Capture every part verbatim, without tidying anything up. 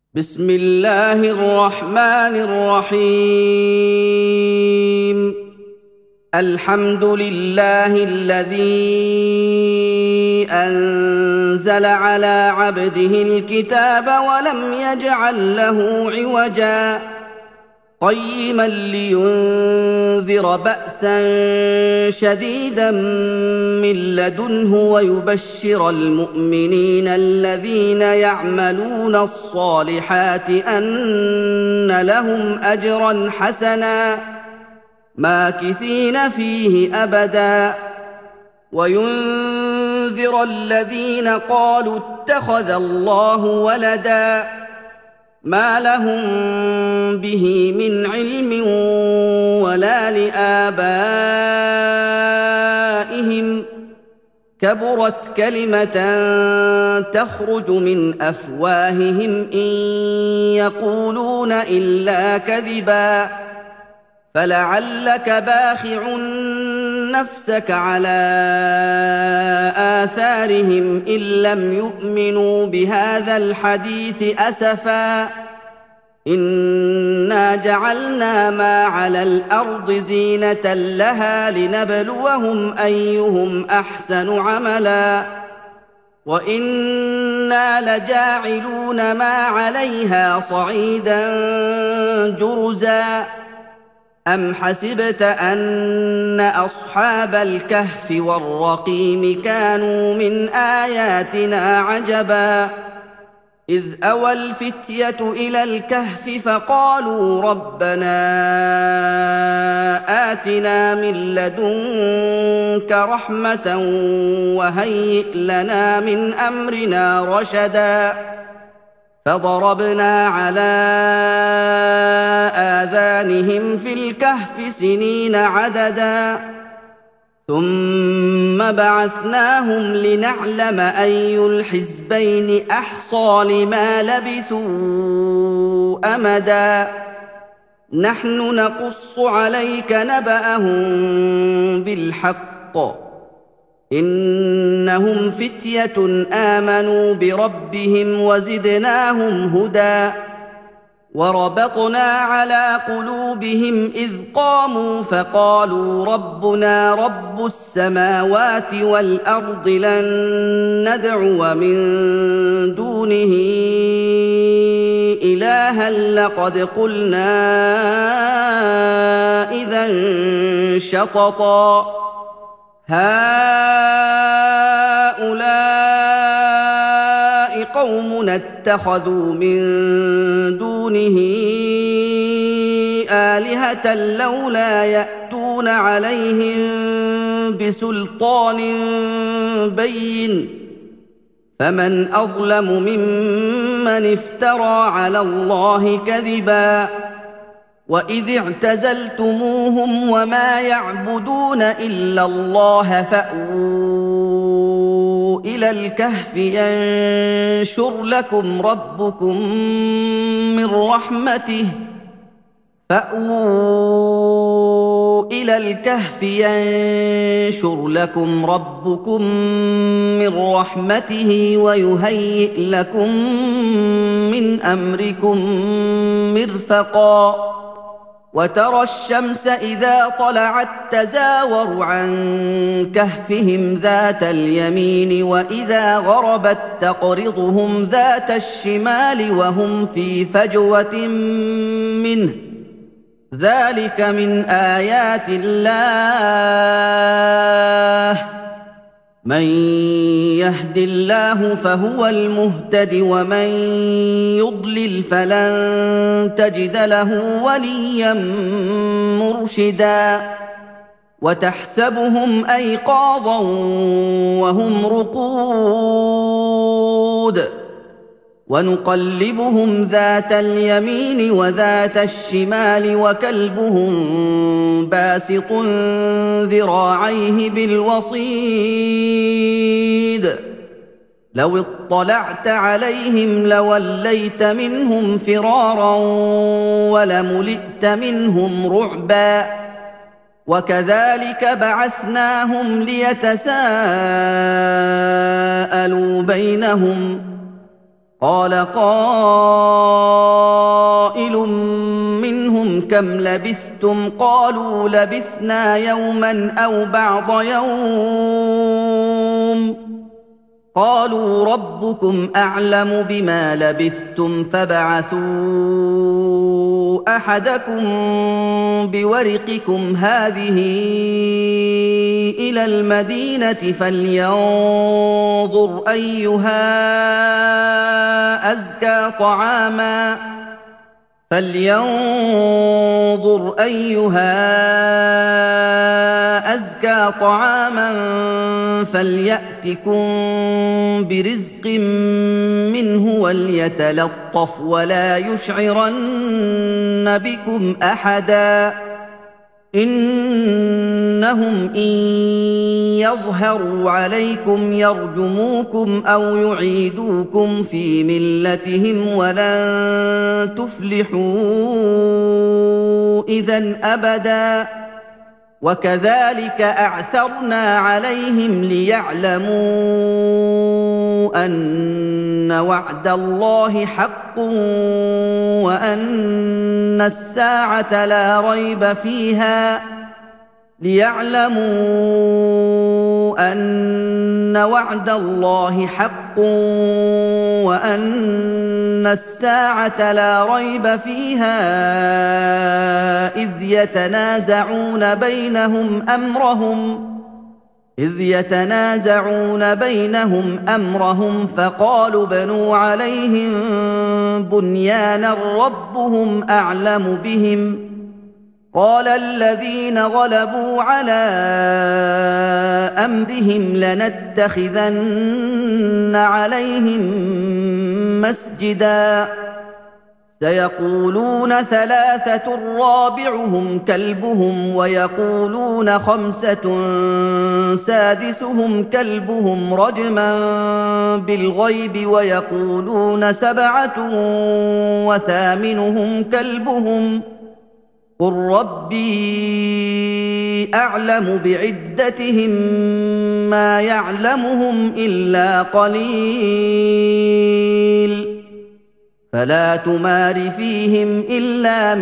بسم الله الرحمن الرحيم. الحمد لله الذي أنزل على عبده الكتاب ولم يجعل له عوجا قيما لينذر بأسا شديدا من لدنه ويبشر المؤمنين الذين يعملون الصالحات أن لهم أجرا حسنا ماكثين فيه أبدا وينذر الذين قالوا اتخذ الله ولدا ما لهم به من علم ولا لآبائهم كبرت كلمة تخرج من أفواههم إن يقولون إلا كذبا فلعلك باخع نفسك على آثارهم إن لم يؤمنوا بهذا الحديث أسفا إنا جعلنا ما على الأرض زينة لها لنبلوهم أيهم أحسن عملا وإنا لجاعلون ما عليها صعيدا جرزا أم حسبت أن أصحاب الكهف والرقيم كانوا من آياتنا عجبا إذ أوى الفتية إلى الكهف فقالوا ربنا آتنا من لدنك رحمة وهيئ لنا من أمرنا رشدا فضربنا على آذانهم في الكهف سنين عددا ثم بعثناهم لنعلم أي الحزبين أحصى لما لبثوا أمدا نحن نقص عليك نبأهم بالحق إنهم فتية آمنوا بربهم وزدناهم هدى وربطنا على قلوبهم إذ قاموا فقالوا ربنا رب السماوات والأرض لن ندعو من دونه إلها لقد قلنا إذا شططا هؤلاء قومنا اتخذوا من دونه آلهة لولا يأتون عليهم بسلطان بين فمن أظلم ممن افترى على الله كذبا وإذ اعتزلتموهم وما يعبدون إلا الله فأووا إلى الكهف ينشر لكم ربكم من رحمته فأووا إلى الكهف ينشر لكم ربكم من رحمته ويهيئ لكم من أمركم مرفقا وترى الشمس إذا طلعت تزاور عن كهفهم ذات اليمين وإذا غربت تقرضهم ذات الشمال وهم في فجوة منه ذلك من آيات الله من يهد الله فهو المهتد ومن يضلل فلن تجد له وليا مرشدا وتحسبهم أيقاظا وهم رقود ونقلبهم ذات اليمين وذات الشمال وكلبهم باسط ذراعيه بالوصيد لو اطلعت عليهم لوليت منهم فرارا ولملئت منهم رعبا وكذلك بعثناهم ليتساءلوا بينهم قال قائل كم لبثتم قالوا لبثنا يوما أو بعض يوم قالوا ربكم أعلم بما لبثتم فابعثوا أحدكم بورقكم هذه إلى المدينة فلينظر أيها أزكى طعاما فلينظر أيها أزكى طعاما فليأتكم برزق منه وليتلطف ولا يشعرن بكم أحدا إنهم إن يظهروا عليكم يرجموكم أو يعيدوكم في ملتهم ولن تفلحوا إذن أبدا وكذلك أعثرنا عليهم ليعلموا أن وعد الله حق وأن الساعة لا ريب فيها ليعلموا أن وعد الله حق وأن الساعة لا ريب فيها إذ يتنازعون بينهم أمرهم إذ يتنازعون بينهم أمرهم فقالوا بنوا عليهم بنيانا ربهم أعلم بهم قال الذين غلبوا على أمرهم لنتخذن عليهم مسجدا سيقولون ثلاثة رابعهم كلبهم ويقولون خمسة سادسهم كلبهم رجما بالغيب ويقولون سبعة وثامنهم كلبهم قل ربي أعلم بعدتهم ما يعلمهم إلا قليل فلا تمار فيهم إلا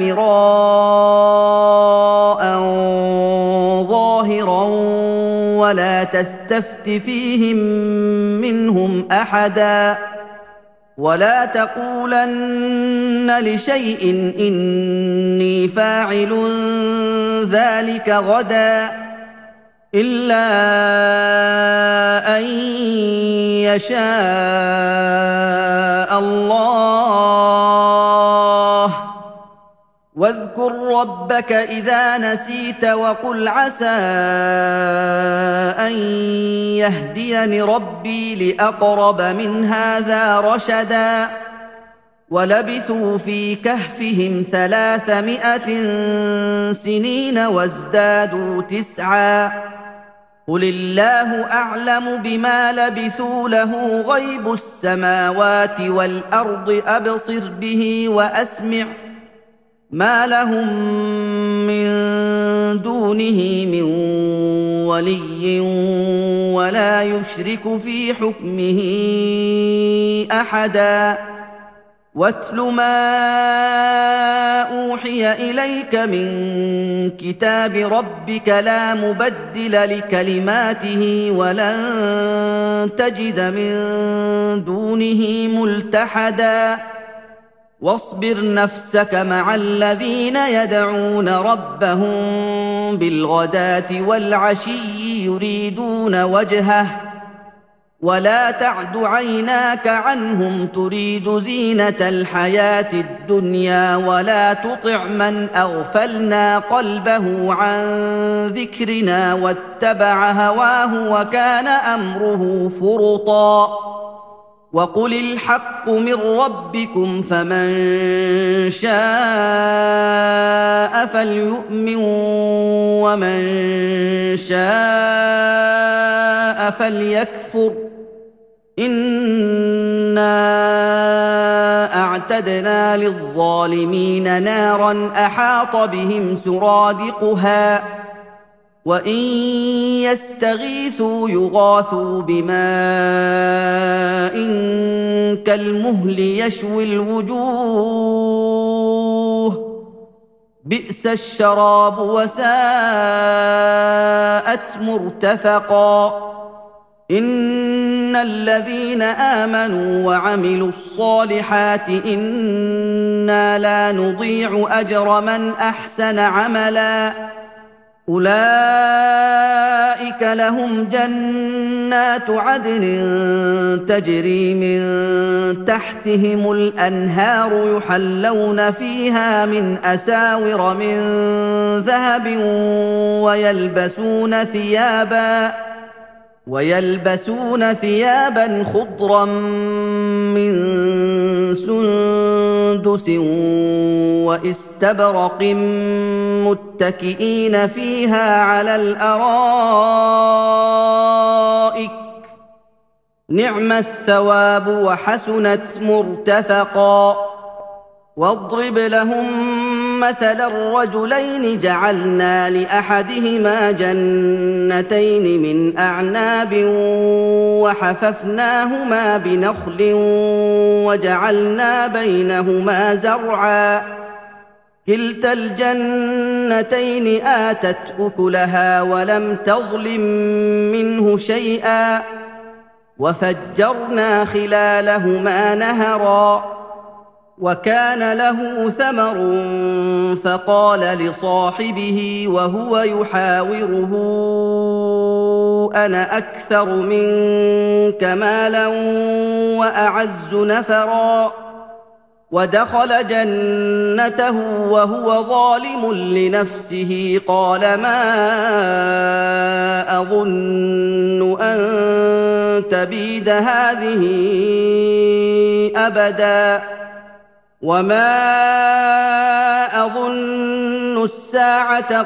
مراء ظاهرا ولا تستفت فيهم منهم أحدا ولا تقولن لشيء إني فاعل ذلك غدا إلا أن يشاء الله واذكر ربك إذا نسيت وقل عسى أن يهديني ربي لأقرب من هذا رشدا ولبثوا في كهفهم ثلاثمائة سنين وازدادوا تسعا قل الله أعلم بما لبثوا له غيب السماوات والأرض أبصر به وأسمع ما لهم من دونه من ولي ولا يشرك في حكمه أحدا واتل ما أوحي إليك من كتاب ربك لا مبدل لكلماته ولن تجد من دونه ملتحدا واصبر نفسك مع الذين يدعون ربهم بالغداة والعشي يريدون وجهه ولا تعد عيناك عنهم تريد زينة الحياة الدنيا ولا تطع من أغفلنا قلبه عن ذكرنا واتبع هواه وكان أمره فرطا وقل الحق من ربكم فمن شاء فليؤمن ومن شاء فليكفر إنا أعتدنا للظالمين نارا أحاط بهم سرادقها وإن يستغيثوا يغاثوا بماء كالمهل يشوي الوجوه بئس الشراب وساءت مرتفقا إن الذين آمنوا وعملوا الصالحات إنا لا نضيع أجر من أحسن عملا أولئك لهم جنات عدن تجري من تحتهم الأنهار يحلون فيها من أساور من ذهب ويلبسون ثيابا ويلبسون ثيابا خضرا من سندس واستبرق متكئين فيها على الأرائك نعم الثواب وحسنت مرتفقا واضرب لهم مثل الرجلين جعلنا لأحدهما جنتين من أعناب وحففناهما بنخل وجعلنا بينهما زرعا كلتا الجنتين آتت أكلها ولم تظلم منه شيئا وفجرنا خلالهما نهرا وكان له ثمر فقال لصاحبه وهو يحاوره أنا أكثر منك مالا وأعز نفرا ودخل جنته وهو ظالم لنفسه قال ما أظن أن تبيد هذه أبدا وما أظن الساعة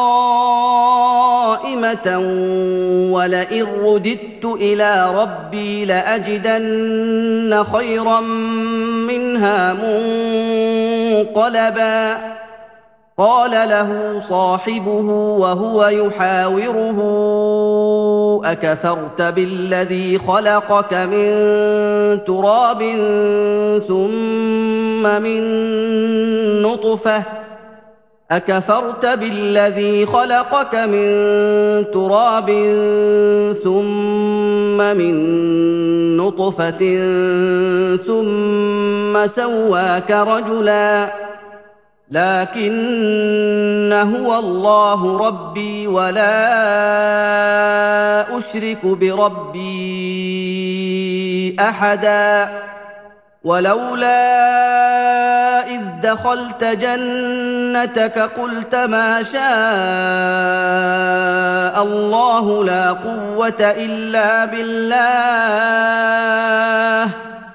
قائمة ولئن رددت إلى ربي لأجدن خيرا منها منقلبا قال له صاحبه وهو يحاوره أكفرت بالذي خلقك من تراب ثم من نطفة أكفرت بالذي خلقك من تراب ثم من نطفة ثم سواك رجلا لكن هو الله ربي ولا أشرك بربي أحدا ولولا إذ دخلت جنتك قلت ما شاء الله لا قوة إلا بالله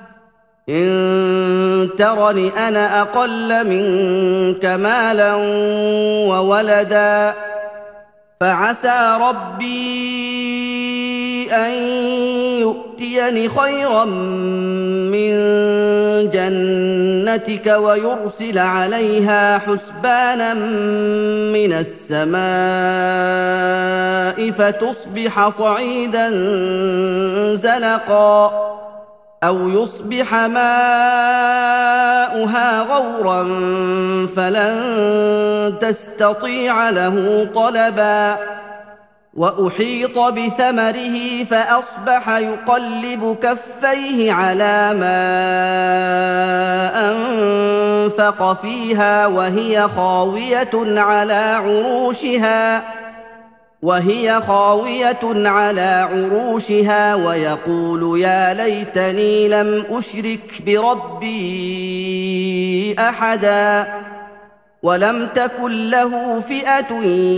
إن ترني أنا أقل منك مالا وولدا فعسى ربي أن يؤتيني خيرا من جنتك ويرسل عليها حسبانا من السماء فتصبح صعيدا زلقا أو يصبح ماؤها غورا فلن تستطيع له طلبا وأحيط بثمره فأصبح يقلب كفيه على ما أنفق فيها وهي خاوية على عروشها وهي خاوية على عروشها ويقول يا ليتني لم أشرك بربي أحدا ولم تكن له فئة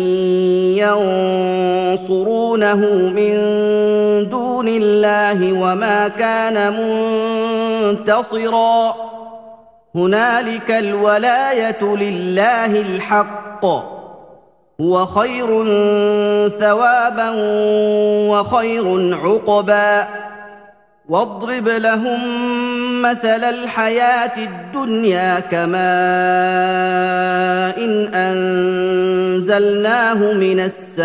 ينصرونه من دون الله وما كان منتصرا هنالك الولاية لله الحق هو خير ثوابا وخير عقبا واضرب لهم مثل الحياة الدنيا كماء إن أنزلناه من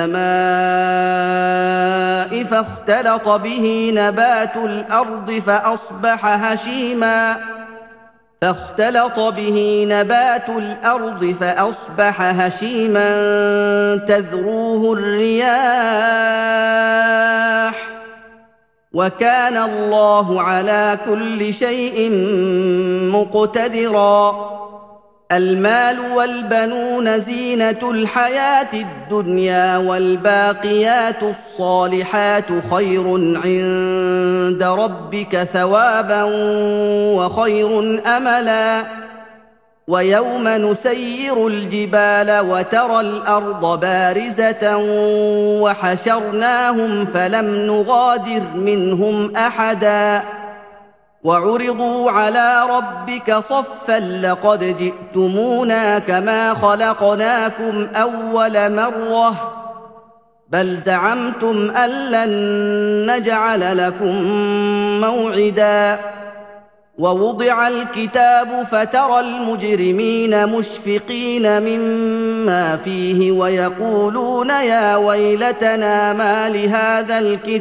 السماء فاختلط به نبات الأرض فأصبح هشيما فاختلط به نبات الأرض فأصبح هشيما تذروه الرياح وكان الله على كل شيء مقتدرا المال والبنون زينة الحياة الدنيا والباقيات الصالحات خير عند ربك ثوابا وخير أملا ويوم نسير الجبال وترى الأرض بارزة وحشرناهم فلم نغادر منهم أحدا وعرضوا على ربك صفا لقد جئتمونا كما خلقناكم أول مرة بل زعمتم أن لن نجعل لكم موعدا ووضع الكتاب فترى المجرمين مشفقين مما فيه ويقولون يا ويلتنا ما لهذا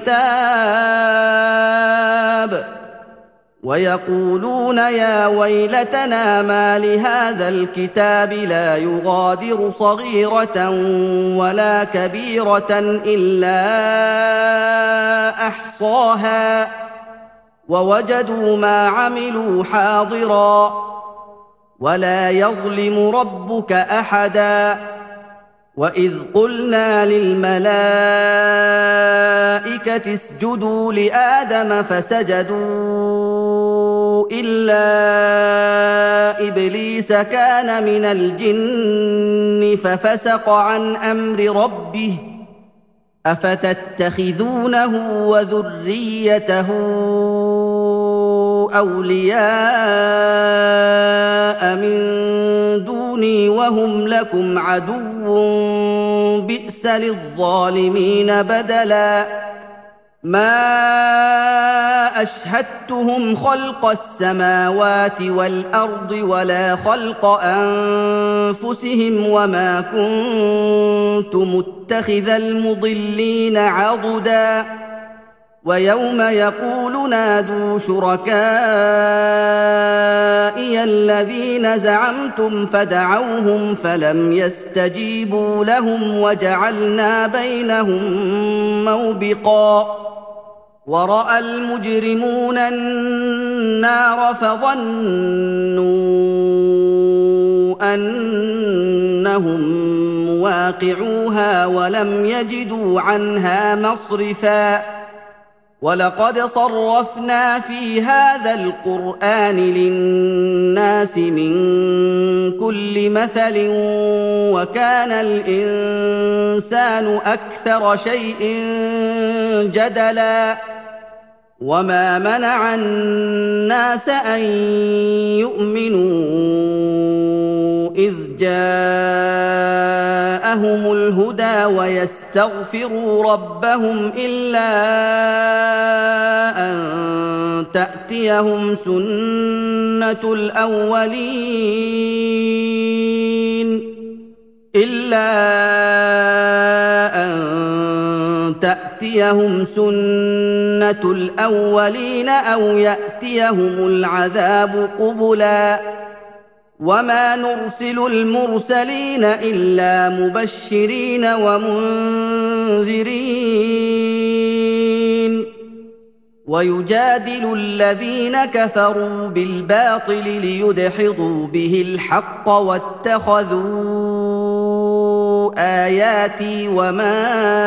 الكتاب ويقولون يا ويلتنا ما لهذا الكتاب لا يغادر صغيرة ولا كبيرة إلا أحصاها ووجدوا ما عملوا حاضرا ولا يظلم ربك أحدا وإذ قلنا للملائكة اسجدوا لآدم فسجدوا إلا إبليس كان من الجن ففسق عن أمر ربه أفتتخذونه وذريته أولياء من دوني وهم لكم عدو بئس للظالمين بدلا ما أشهدتهم خلق السماوات والأرض ولا خلق أنفسهم وما كنت متخذ المضلين عضدا ويوم يقول نادوا شركائي الذين زعمتم فدعوهم فلم يستجيبوا لهم وجعلنا بينهم موبقا ورأى المجرمون النار فظنوا أنهم مواقعوها ولم يجدوا عنها مصرفا ولقد صرفنا في هذا القرآن للناس من كل مثل وكان الإنسان أكثر شيء جدلا وما منع الناس أن يؤمنوا إذ جاءهم الهدى ويستغفروا ربهم إلا أن تأتيهم سنة الأولين إلا أن تأتيهم سنة الأولين أو يأتيهم العذاب قبلا وما نرسل المرسلين إلا مبشرين ومنذرين ويجادل الذين كفروا بالباطل ليدحضوا به الحق واتخذوا آياتي وما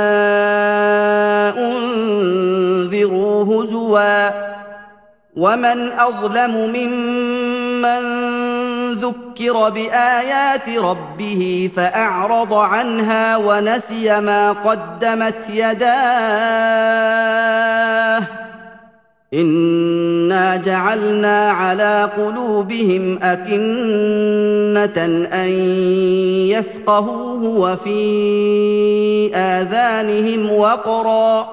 أنذروا هزوا ومن أظلم ممن ذكر بآيات ربه فأعرض عنها ونسي ما قدمت يداه إنا جعلنا على قلوبهم أكنة أن يفقهوه وفي آذانهم وقرا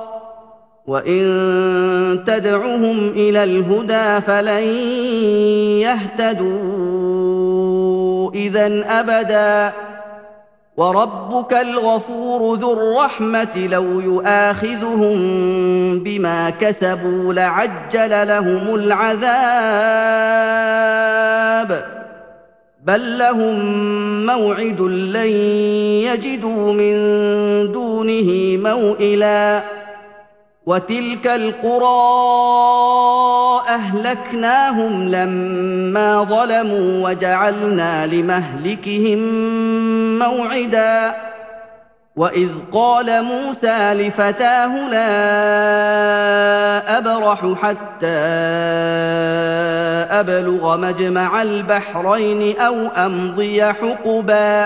وإن تدعهم إلى الهدى فلن يهتدوا إذن أبدا وربك الغفور ذو الرحمة لو يؤاخذهم بما كسبوا لعجل لهم العذاب بل لهم موعد لن يجدوا من دونه موئلا وتلك القرى أهلكناهم لما ظلموا وجعلنا لمهلكهم موعدا وإذ قال موسى لفتاه لا أبرح حتى أبلغ مجمع البحرين أو أمضي حقبا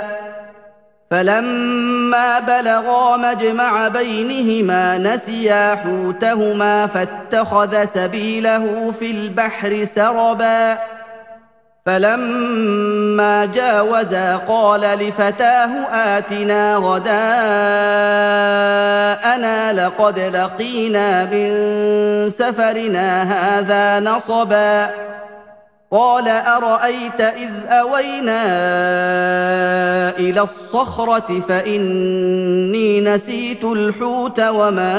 فلما بلغا مجمع بينهما نسيا حوتهما فاتخذ سبيله في البحر سربا فلما جاوزا قال لفتاه آتنا غداءنا لقد لقينا من سفرنا هذا نصبا قال أرأيت إذ أوينا إلى الصخرة فإني نسيت الحوت وما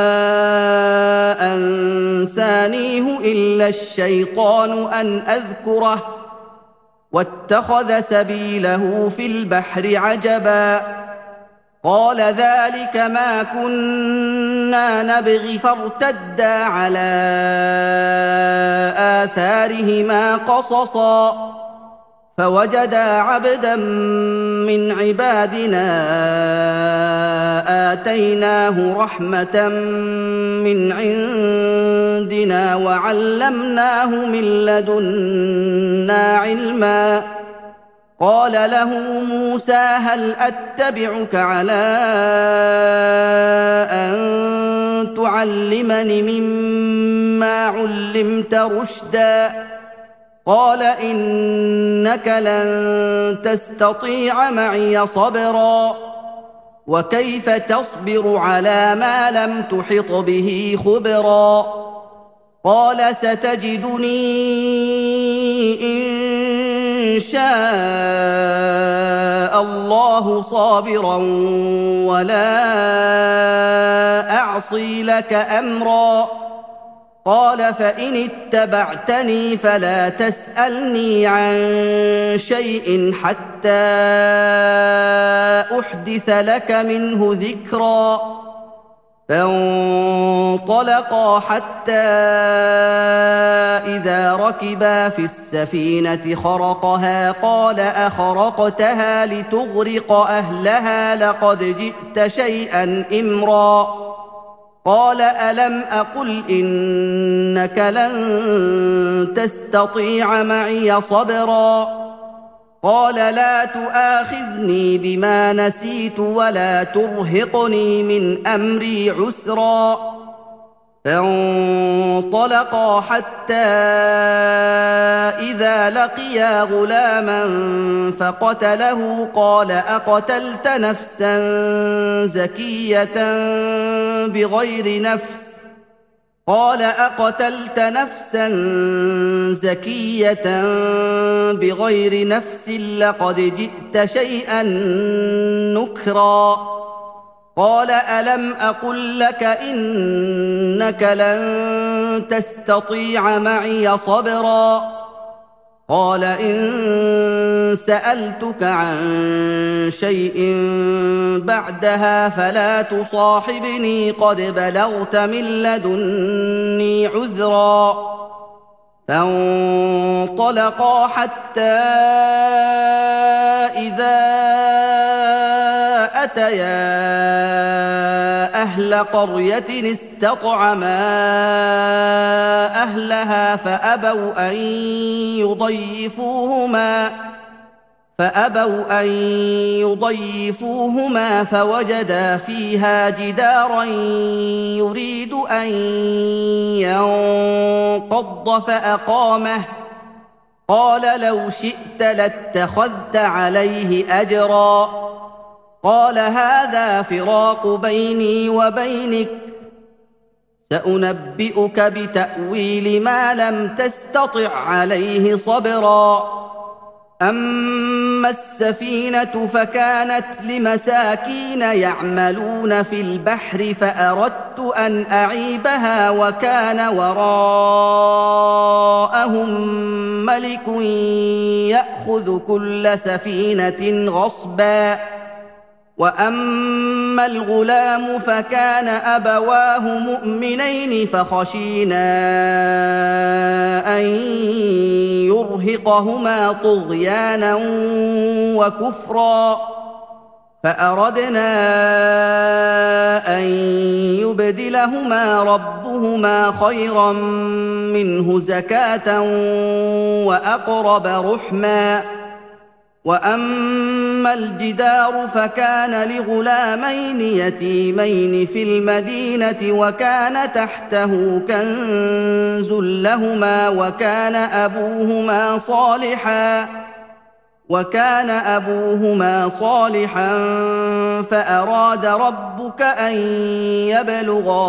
أنسانيه إلا الشيطان أن أذكره واتخذ سبيله في البحر عجبا قال ذلك ما كنا نبغي فارتدا على آثارهما قصصا فوجدا عبدا من عبادنا آتيناه رحمة من عندنا وعلمناه من لدنا علما قال له موسى هل أتبعك على أن تعلمني مما علمت رشدا قال إنك لن تستطيع معي صبرا وكيف تصبر على ما لم تحط به خبرا قال ستجدني إن شاء الله صابرا ولا أعصي لك أمرا قال فإن اتبعتني فلا تسألني عن شيء حتى أحدث لك منه ذكرا فانطلقا حتى إذا ركبا في السفينة خرقها قال أخرقتها لتغرق أهلها لقد جئت شيئا إمرا قال ألم أقل إنك لن تستطيع معي صبرا قال لا تؤاخذني بما نسيت ولا ترهقني من أمري عسرا فانطلقا حتى إذا لقيا غلاما فقتله قال أقتلت نفسا زكية بغير نفس قال أقتلت نفسا زكية بغير نفس لقد جئت شيئا نكرا قال ألم أقل لك إنك لن تستطيع معي صبرا قال إن سألتك عن شيء بعدها فلا تصاحبني قد بلغت من لدني عذرا فانطلقا حتى إذا أتيا أهل قرية استطعما أهلها فأبوا أن يضيفوهما فأبوا أن يضيفوهما فوجدا فيها جدارا يريد أن ينقض فأقامه قال لو شئت لاتخذت عليه أجرا قال هذا فراق بيني وبينك سأنبئك بتأويل ما لم تستطع عليه صبرا أما أما السفينة فكانت لمساكين يعملون في البحر فأردت أن أعيبها وكان وراءهم ملك يأخذ كل سفينة غصبا وأما الغلام فكان أبواه مؤمنين فخشينا أن يرهقهما طغيانا وكفرا فأردنا أن يبدلهما ربهما خيرا منه زكاة وأقرب رحما وأما الجدار فكان لغلامين يتيمين في المدينة وكان تحته كنز لهما وكان أبوهما صالحا وكان أبوهما صالحا فأراد ربك أن يبلغا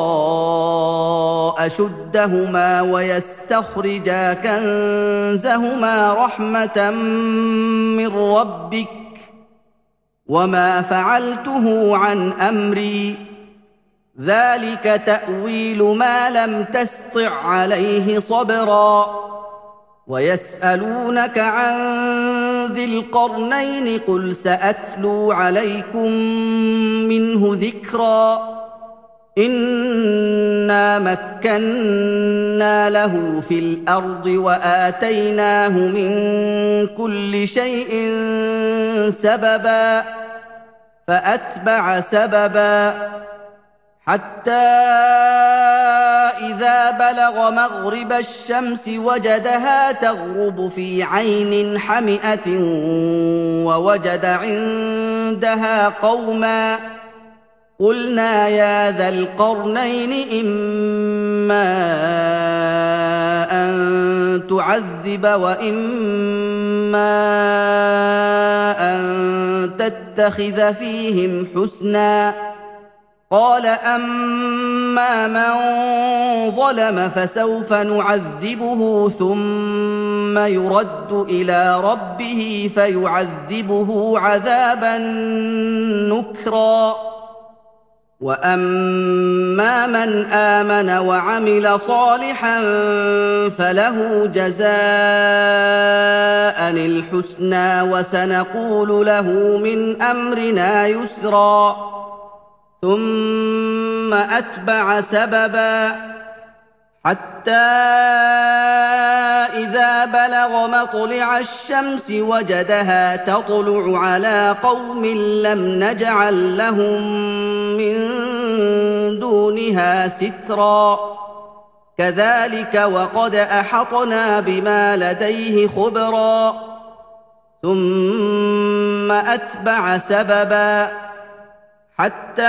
أشدهما ويستخرجا كنزهما رحمة من ربك وما فعلته عن أمري ذلك تأويل ما لم تسطع عليه صبرا ويسألونك عن ذي القرنين قل سأتلو عليكم منه ذكرا إنا مكنا له في الأرض وآتيناه من كل شيء سببا فأتبع سببا حتى إذا بلغ مغرب الشمس وجدها تغرب في عين حمئة ووجد عندها قوما قلنا يا ذا القرنين إما أن تعذب وإما أن تتخذ فيهم حسنا قال أما من ظلم فسوف نعذبه ثم يرد إلى ربه فيعذبه عذابا نكرا وأما من آمن وعمل صالحا فله جزاء الحسنى وسنقول له من أمرنا يسرا ثم أتبع سببا حتى إذا بلغ مطلع الشمس وجدها تطلع على قوم لم نجعل لهم من دونها سترا كذلك وقد أحطنا بما لديه خبرا ثم أتبع سببا حتى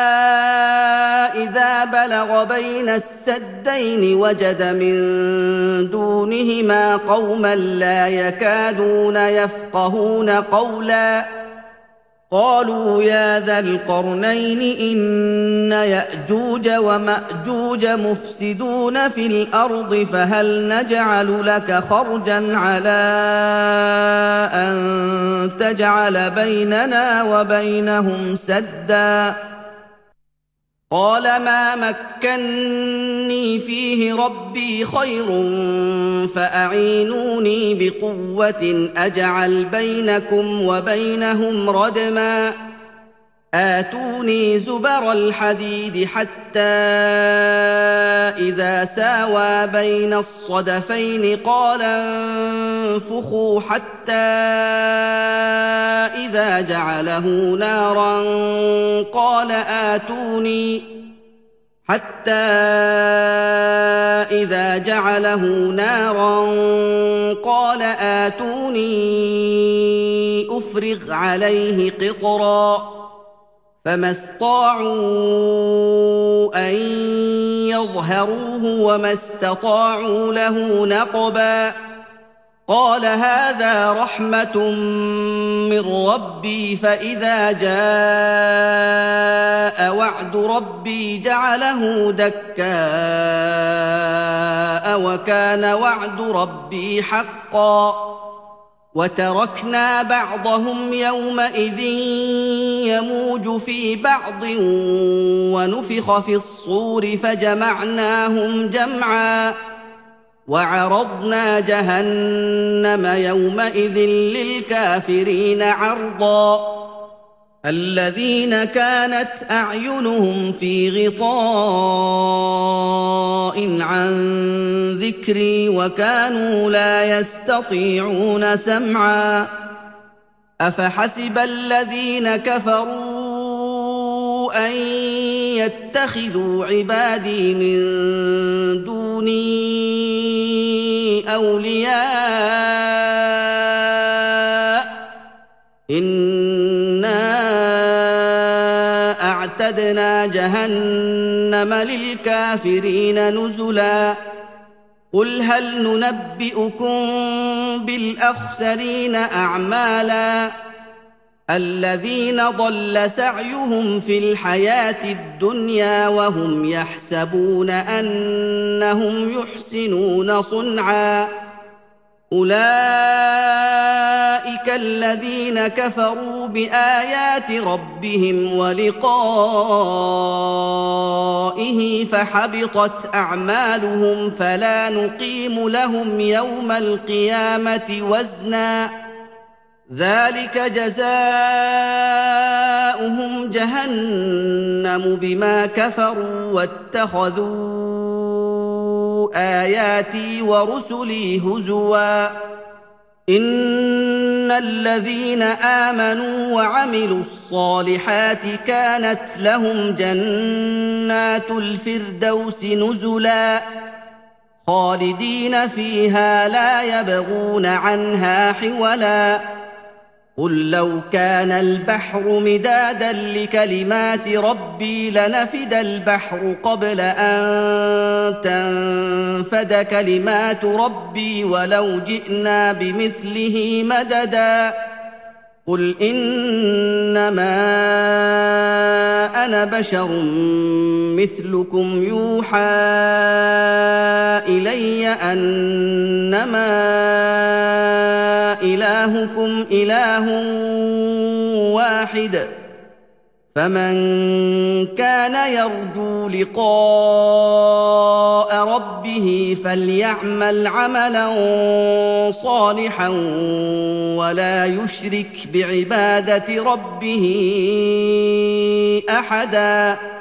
إذا بلغ بين السدين وجد من دونهما قوما لا يكادون يفقهون قولا قالوا يا ذا القرنين إن يأجوج ومأجوج مفسدون في الأرض فهل نجعل لك خرجا على أن تجعل بيننا وبينهم سدا قال ما مكني فيه ربي خير فأعينوني بقوة أجعل بينكم وبينهم ردما آتوني زبر الحديد حتى إذا ساوى بين الصدفين قال انفخوا حتى إذا جعله نارا قال آتوني حتى إذا جعله نارا قال آتوني أفرغ عليه قطرا فما استطاعوا أن يظهروه وما استطاعوا له نقبا قال هذا رحمة من ربي فإذا جاء وعد ربي جعله دكاء وكان وعد ربي حقا وتركنا بعضهم يومئذ يموج في بعض ونفخ في الصور فجمعناهم جمعا وعرضنا جهنم يومئذ للكافرين عرضا الذين كانت أعينهم في غطاء عن ذكري وكانوا لا يستطيعون سمعا أفحسب الذين كفروا أن يتخذوا عبادي من دوني أولياء إنا أعتدنا جهنم للكافرين نزلا قل هل ننبئكم بالأخسرين أعمالا الذين ضل سعيهم في الحياة الدنيا وهم يحسبون أنهم يحسنون صنعا أولئك الذين كفروا بآيات ربهم ولقائه فحبطت أعمالهم فلا نقيم لهم يوم القيامة وزنا ذلك جزاؤهم جهنم بما كفروا واتخذوا آياتي ورسلي هزوا إن الذين آمنوا وعملوا الصالحات كانت لهم جنات الفردوس نزلا خالدين فيها لا يبغون عنها حولا قل لو كان البحر مدادا لكلمات ربي لنفد البحر قبل أن تنفد كلمات ربي ولو جئنا بمثله مددا قل إنما أنا بشر مثلكم يوحى إلي أنما إلهكم إله واحد فمن كان يرجو لقاء ربه فليعمل عملا صالحا ولا يشرك بعبادة ربه أحدا